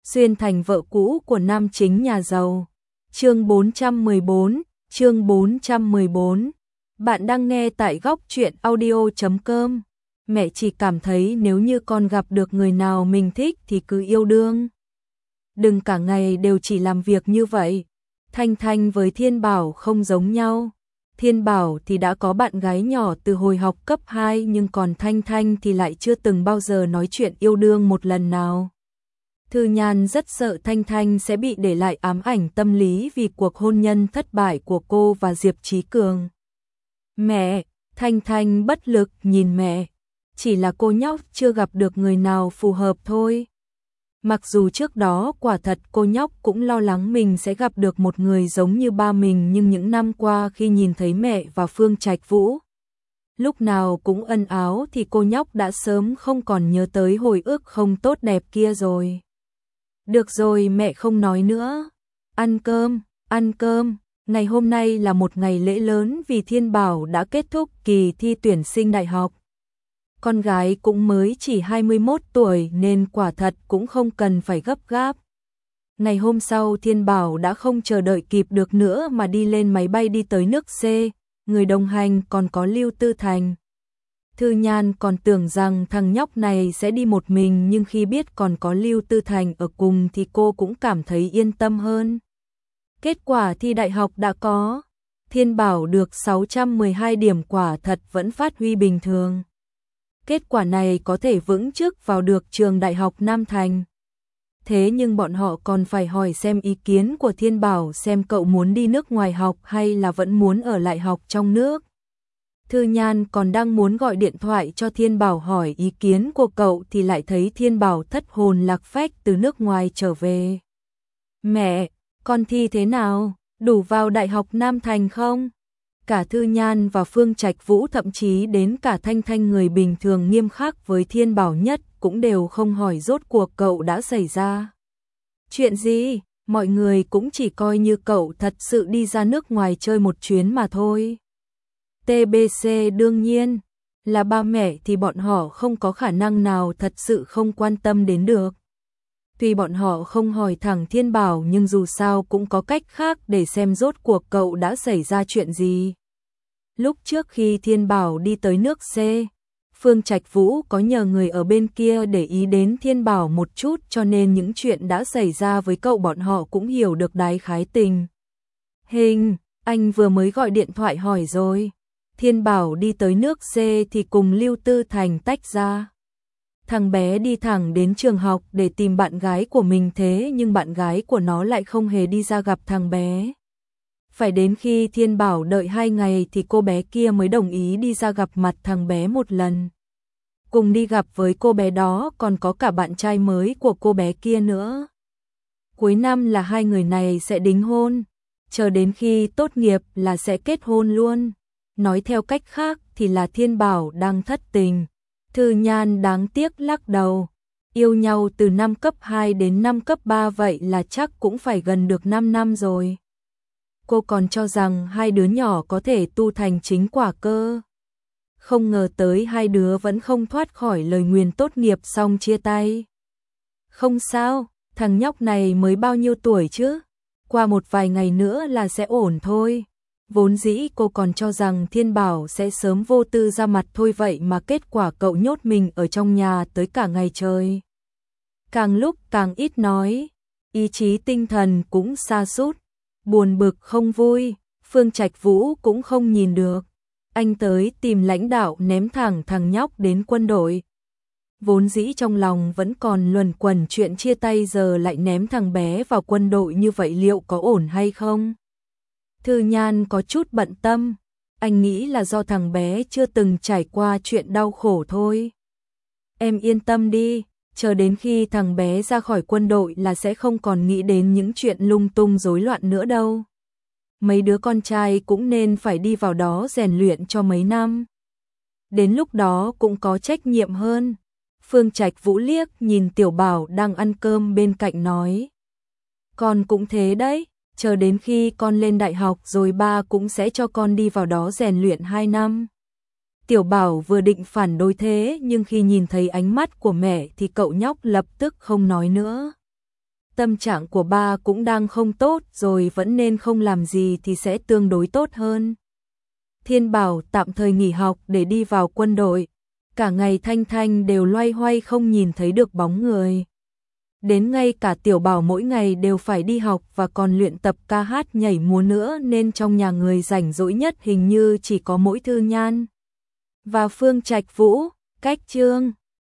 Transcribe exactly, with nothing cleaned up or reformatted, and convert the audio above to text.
xuyên thành vợ cũ của nam chính nhà giàu. Chương bốn trăm mười bốn, chương bốn trăm mười bốn. Bạn đang nghe tại góc truyện audio chấm com. Mẹ chỉ cảm thấy nếu như con gặp được người nào mình thích thì cứ yêu đương. Đừng cả ngày đều chỉ làm việc như vậy. Thanh Thanh với Thiên Bảo không giống nhau. Thiên Bảo thì đã có bạn gái nhỏ từ hồi học cấp hai, nhưng còn Thanh Thanh thì lại chưa từng bao giờ nói chuyện yêu đương một lần nào. Thư Nhan rất sợ Thanh Thanh sẽ bị để lại ám ảnh tâm lý vì cuộc hôn nhân thất bại của cô và Diệp Chí Cường. Mẹ, Thanh Thanh bất lực nhìn mẹ. Chỉ là cô nhóc chưa gặp được người nào phù hợp thôi. Mặc dù trước đó quả thật cô nhóc cũng lo lắng mình sẽ gặp được một người giống như ba mình, nhưng những năm qua khi nhìn thấy mẹ và Phương Trạch Vũ lúc nào cũng ân áo thì cô nhóc đã sớm không còn nhớ tới hồi ức không tốt đẹp kia rồi. Được rồi, mẹ không nói nữa. Ăn cơm, ăn cơm. Ngày hôm nay là một ngày lễ lớn vì Thiên Bảo đã kết thúc kỳ thi tuyển sinh đại học. Con gái cũng mới chỉ hai mươi mốt tuổi nên quả thật cũng không cần phải gấp gáp. Ngày hôm sau Thiên Bảo đã không chờ đợi kịp được nữa mà đi lên máy bay đi tới nước C, người đồng hành còn có Lưu Tư Thành. Thư Nhan còn tưởng rằng thằng nhóc này sẽ đi một mình, nhưng khi biết còn có Lưu Tư Thành ở cùng thì cô cũng cảm thấy yên tâm hơn. Kết quả thi đại học đã có. Thiên Bảo được sáu trăm mười hai điểm, quả thật vẫn phát huy bình thường. Kết quả này có thể vững chức vào được trường Đại học Nam Thành. Thế nhưng bọn họ còn phải hỏi xem ý kiến của Thiên Bảo, xem cậu muốn đi nước ngoài học hay là vẫn muốn ở lại học trong nước. Thư Nhan còn đang muốn gọi điện thoại cho Thiên Bảo hỏi ý kiến của cậu thì lại thấy Thiên Bảo thất hồn lạc phách từ nước ngoài trở về. Mẹ, con thi thế nào? Đủ vào Đại học Nam Thành không? Cả Thư Nhan và Phương Trạch Vũ, thậm chí đến cả Thanh Thanh người bình thường nghiêm khắc với Thiên Bảo nhất cũng đều không hỏi rốt cuộc cậu đã xảy ra chuyện gì. Mọi người cũng chỉ coi như cậu thật sự đi ra nước ngoài chơi một chuyến mà thôi. tê bê xê đương nhiên là ba mẹ thì bọn họ không có khả năng nào thật sự không quan tâm đến được. Tuy bọn họ không hỏi thẳng Thiên Bảo nhưng dù sao cũng có cách khác để xem rốt cuộc cậu đã xảy ra chuyện gì. Lúc trước khi Thiên Bảo đi tới nước C, Phương Trạch Vũ có nhờ người ở bên kia để ý đến Thiên Bảo một chút, cho nên những chuyện đã xảy ra với cậu bọn họ cũng hiểu được đái khái tình hình. Anh vừa mới gọi điện thoại hỏi rồi. Thiên Bảo đi tới nước C thì cùng Lưu Tư Thành tách ra. Thằng bé đi thẳng đến trường học để tìm bạn gái của mình, thế nhưng bạn gái của nó lại không hề đi ra gặp thằng bé. Phải đến khi Thiên Bảo đợi hai ngày thì cô bé kia mới đồng ý đi ra gặp mặt thằng bé một lần. Cùng đi gặp với cô bé đó còn có cả bạn trai mới của cô bé kia nữa. Cuối năm là hai người này sẽ đính hôn, chờ đến khi tốt nghiệp là sẽ kết hôn luôn. Nói theo cách khác thì là Thiên Bảo đang thất tình. Thư Nhan đáng tiếc lắc đầu. Yêu nhau từ năm cấp hai đến năm cấp ba vậy là chắc cũng phải gần được năm năm rồi. Cô còn cho rằng hai đứa nhỏ có thể tu thành chính quả cơ. Không ngờ tới hai đứa vẫn không thoát khỏi lời nguyền tốt nghiệp xong chia tay. Không sao, thằng nhóc này mới bao nhiêu tuổi chứ? Qua một vài ngày nữa là sẽ ổn thôi. Vốn dĩ cô còn cho rằng Thiên Bảo sẽ sớm vô tư ra mặt thôi, vậy mà kết quả cậu nhốt mình ở trong nhà tới cả ngày trời. Càng lúc càng ít nói, ý chí tinh thần cũng sa sút, buồn bực không vui. Phương Trạch Vũ cũng không nhìn được. Anh tới tìm lãnh đạo ném thẳng thằng nhóc đến quân đội. Vốn dĩ trong lòng vẫn còn luẩn quẩn chuyện chia tay, giờ lại ném thằng bé vào quân đội như vậy liệu có ổn hay không? Thư Nhan có chút bận tâm. Anh nghĩ là do thằng bé chưa từng trải qua chuyện đau khổ thôi. Em yên tâm đi, chờ đến khi thằng bé ra khỏi quân đội là sẽ không còn nghĩ đến những chuyện lung tung rối loạn nữa đâu. Mấy đứa con trai cũng nên phải đi vào đó rèn luyện cho mấy năm. Đến lúc đó cũng có trách nhiệm hơn. Phương Trạch Vũ liếc nhìn Tiểu Bảo đang ăn cơm bên cạnh nói. Con cũng thế đấy, chờ đến khi con lên đại học rồi ba cũng sẽ cho con đi vào đó rèn luyện hai năm. Tiểu Bảo vừa định phản đối thế nhưng khi nhìn thấy ánh mắt của mẹ thì cậu nhóc lập tức không nói nữa. tâm trạng của ba cũng đang không tốt rồi, vẫn nên không làm gì thì sẽ tương đối tốt hơn. Thiên Bảo tạm thời nghỉ học để đi vào quân đội. Cả ngày Thanh Thanh đều loay hoay không nhìn thấy được bóng người. Đến ngay cả Tiểu Bảo mỗi ngày đều phải đi học và còn luyện tập ca hát nhảy múa nữa, nên trong nhà người rảnh rỗi nhất hình như chỉ có mỗi Thư Nhan và Phương Trạch Vũ. Cách chương